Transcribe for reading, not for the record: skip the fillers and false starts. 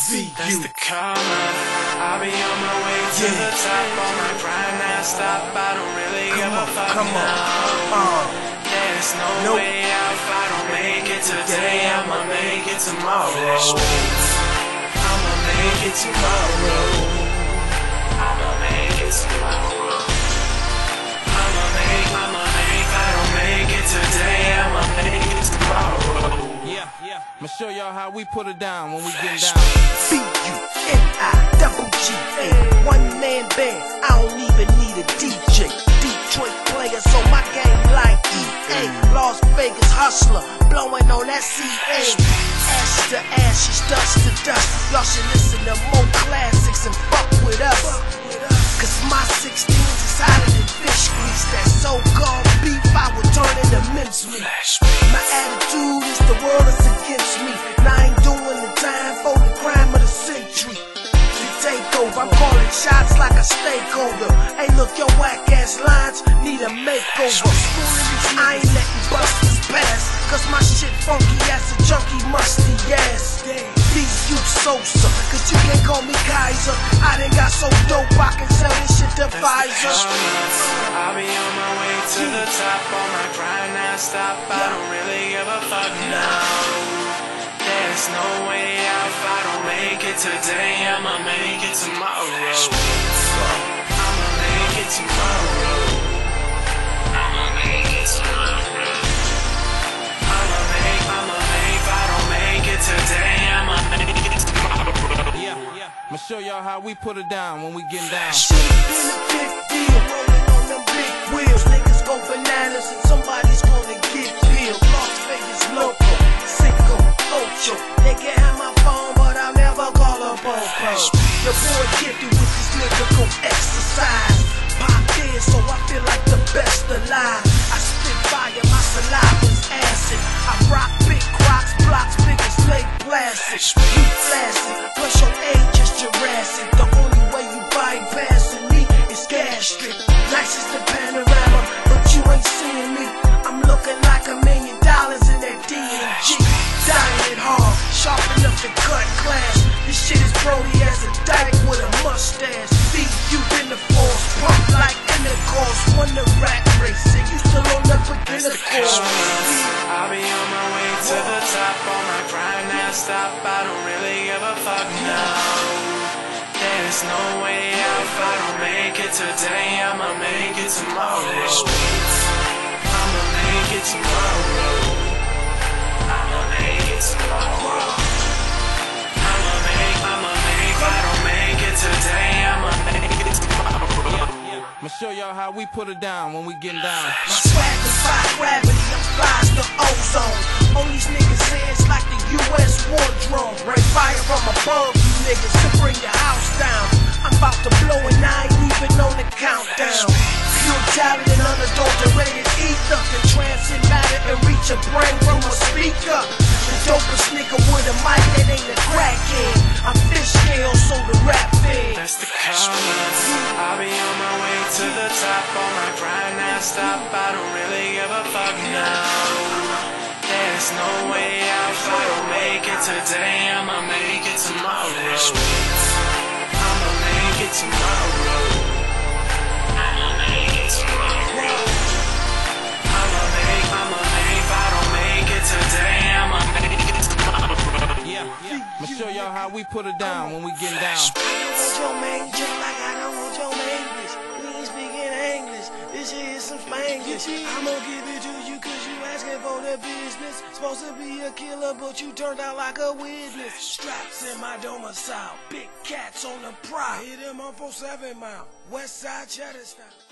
That's the karma. I'll be on my way to the top. On my grind non-stop. I don't really give a fuck now. There's no way out. If I don't make it today, I'ma make it tomorrow. I'ma make it tomorrow. I'ma make it tomorrow. I don't make it today, I'ma make it tomorrow. I'ma show y'all how we put it down when we get down. B-U-N-I-double-G-A, one-man band, I don't even need a DJ. Detroit players on my game like EA. Las Vegas hustler, blowing on that CA. Ash to ashes, dust to dust. Y'all should listen to more classics and fuck with us. Cause my 16s is hotter than fish grease. That so-called beef I will turn into mincemeat. My attitude is the world is against me, and I ain't doing the time for the crime of the century. The takeover, I'm calling shots like a stakeholder. Hey look, your whack-ass lines need a makeover. I ain't letting busters pass, cause my shit funky as a junkie musty ass. These you Sosa, cause you can't call me Kaiser. I done got so dope I can sell this shit to Pfizer. I'll be on my way to the top. On my grind non-stop. I don't really give a fuck now. There's no way out. If I don't make it today, I'ma make it tomorrow. I'ma make it tomorrow. I'ma make it tomorrow. If I don't make it today, I'ma make it tomorrow. I'ma show y'all how we put it down when we get down. Should've been a big deal, rolling on them big wheels. Niggas go bananas and somebody's gonna get peeled. Las Vegas local, Cinco, Ocho. They can have my phone, but I'll never call a popo. Your boy gifted with this lyrical exercise. Pop in, so I feel like the best alive. I spit fire, my saliva's acid. I rock big crocs, blocks big as Lake Placid. You flaccid, plus your age is Jurassic. The only way you bypassing me is gastric. Nice as the panorama, but you ain't seeing me. I'm looking like $1 million in that DMG. Dying it hard, sharp enough to cut class. This shit is Brody as a dyke with a mustache. Beat you in the force, pump like intercourse. Won the rat race, and you still on the beginner course. I'll be on my way to the top. On my grind non-stop. I don't really give a fuck now. There's no way out. If I don't make it today, I'ma make it tomorrow. I'ma make it tomorrow. I'ma make it tomorrow. If I don't make it today, I'ma make it tomorrow. I'ma show y'all how we put it down when we get down. My swag defy gravity, I'm fly as the ozone. On these niggas' heads like the US war drone. Rain fire from above you niggas to bring your house down. I'm about to blow and I ain't even on the countdown. Pure talent and unadulterated ether can transcend matter and reach a brain from a speaker. The dopest nigga with a mic that ain't a crackhead. I'm fish scale, so the rap fed. That's the karma. I'll be on my way to the top. On my grind non-stop. I don't really give a fuck now. There's no way out. If I don't make it today, I'ma make it tomorrow. I'ma make it tomorrow. I'ma make it tomorrow. If I don't make it today, I'ma make it tomorrow. I'ma show y'all how we put it down when we get down. I don't want your man just like I don't want your English. We ain't speaking English. This shit is some Spanglish. I'ma give it to you cause you asking for the business. Supposed to be a killer, but you turned out like a witness. Straps in my domicile, big cats on the prowl. Hit him on 47 mile, West Side Cheddar style.